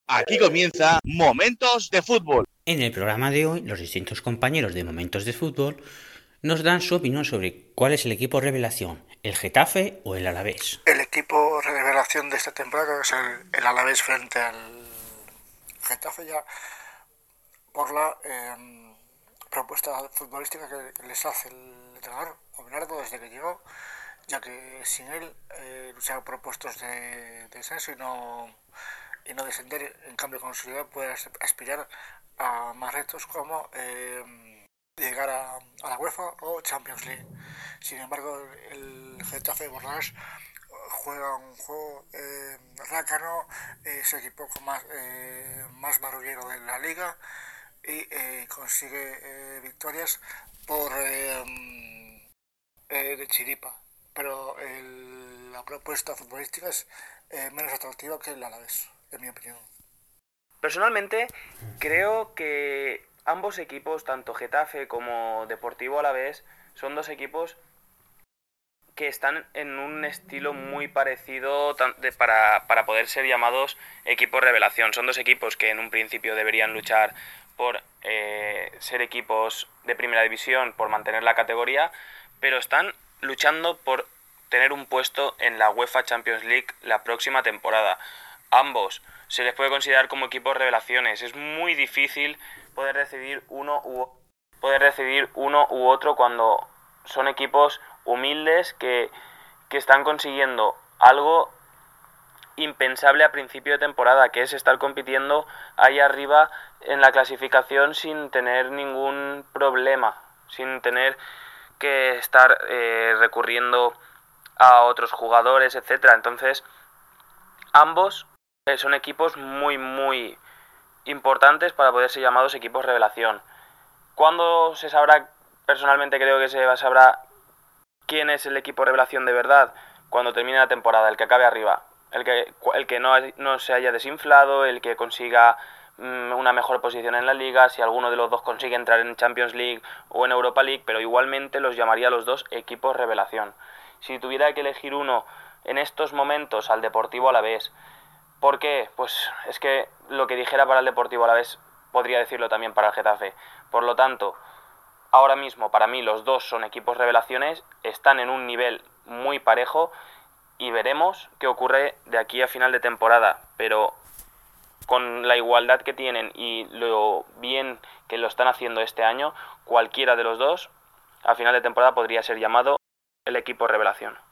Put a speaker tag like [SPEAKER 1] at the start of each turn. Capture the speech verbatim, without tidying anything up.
[SPEAKER 1] Aquí comienza Momentos de Fútbol.
[SPEAKER 2] En el programa de hoy, los distintos compañeros de Momentos de Fútbol nos dan su opinión sobre cuál es el equipo revelación, el Getafe o el Alavés.
[SPEAKER 3] El equipo revelación de esta temporada es el, el Alavés frente al Getafe, ya por la eh, propuesta futbolística que les hace el entrenador Abelardo desde que llegó, ya que sin él eh, luchar por puestos de, de descenso y no, y no descender, en cambio con seguridad puede aspirar a más retos como eh, llegar a, a la UEFA o Champions League. Sin embargo, el Getafe Borrás juega un juego eh, rácano, eh, es el equipo con más, eh, más marullero de la liga y eh, consigue eh, victorias por eh, eh, de chiripa, pero el, la propuesta futbolística es eh, menos atractiva que el Alavés, en mi opinión.
[SPEAKER 4] Personalmente creo que ambos equipos, tanto Getafe como Deportivo Alavés, son dos equipos que están en un estilo muy parecido para, para poder ser llamados equipos revelación. Son dos equipos que en un principio deberían luchar por eh, ser equipos de primera división, por mantener la categoría, pero están luchando por tener un puesto en la UEFA Champions League la próxima temporada. Ambos se les puede considerar como equipos revelaciones. Es muy difícil poder decidir uno u, poder decidir uno u otro cuando son equipos humildes que, que están consiguiendo algo impensable a principio de temporada, que es estar compitiendo ahí arriba en la clasificación sin tener ningún problema, sin tener que estar eh, recurriendo a otros jugadores, etcétera. Entonces, ambos eh, son equipos muy, muy importantes para poder ser llamados equipos revelación. ¿Cuándo se sabrá? Personalmente creo que se sabrá quién es el equipo revelación de verdad cuando termine la temporada, el que acabe arriba, el que, el que no, no se haya desinflado, el que consiga mmm, una mejor posición en la liga, si alguno de los dos consigue entrar en Champions League o en Europa League, pero igualmente los llamaría a los dos equipos revelación. Si tuviera que elegir uno en estos momentos, al Deportivo Alavés. ¿Por qué? Pues es que lo que dijera para el Deportivo Alavés podría decirlo también para el Getafe. Por lo tanto, ahora mismo para mí los dos son equipos revelaciones, están en un nivel muy parejo y veremos qué ocurre de aquí a final de temporada, pero con la igualdad que tienen y lo bien que lo están haciendo este año, cualquiera de los dos a final de temporada podría ser llamado el equipo revelación.